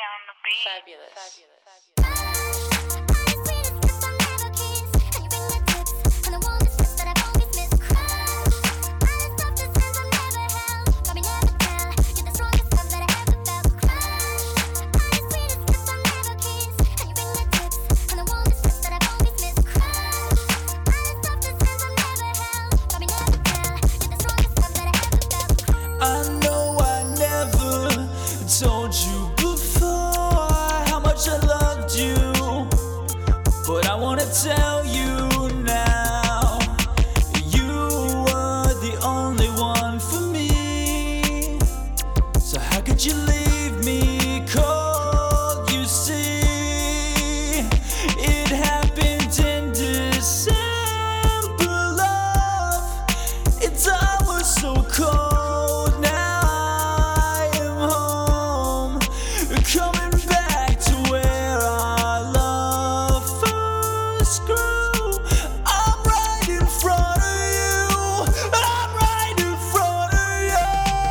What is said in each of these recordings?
on the beat. Fabulous. Told you before how much I loved you, but I wanna tell you now, you were the only one for me. So how could you leave me cold? You see, it happened in December, love. It's always so cold. Coming back to where our love first grew. I'm right in front of you. I'm right in front of you.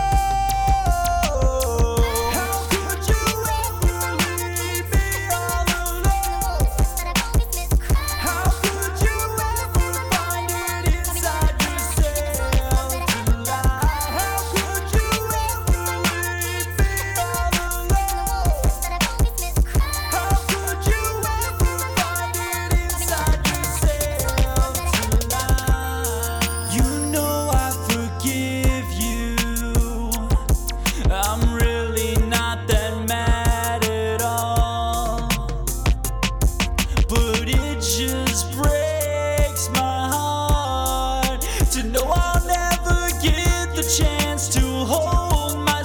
How could you ever leave me all alone? How could you ever find it inside yourself to lie? How could you ever leave me all alone? I'm really not that mad at all, but it just breaks my heart to know I'll never get the chance to hold my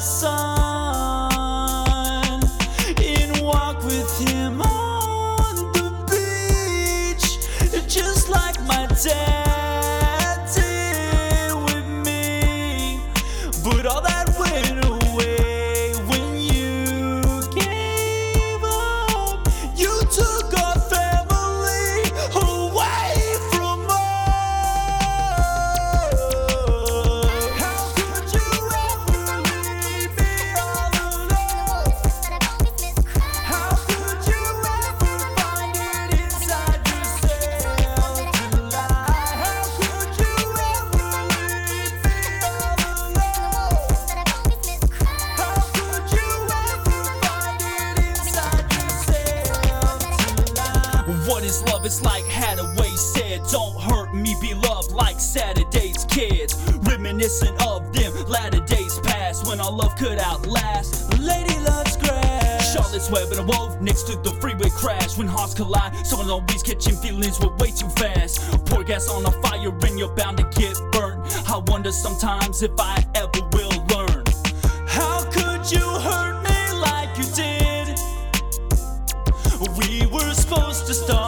son and walk with him on the beach, just like my dad did with me. But all that went away when you gave up. You took our family away from us. How could you ever leave me all alone? How could you ever find it inside yourself to lie? How could you ever leave me all alone? How could you ever find it inside yourself to lie? What is love? It's like Hathaway said, don't hurt me, be loved like Saturday's kids. Reminiscent of them latter days past when our love could outlast Lady Love's grass. Charlotte's Web and a wolf next to the freeway crash. When hearts collide, someone always catching feelings were way too fast. Pour gas on a fire and you're bound to get burnt. I wonder sometimes if I ever will learn. How could you hurt me like you did? We were supposed to start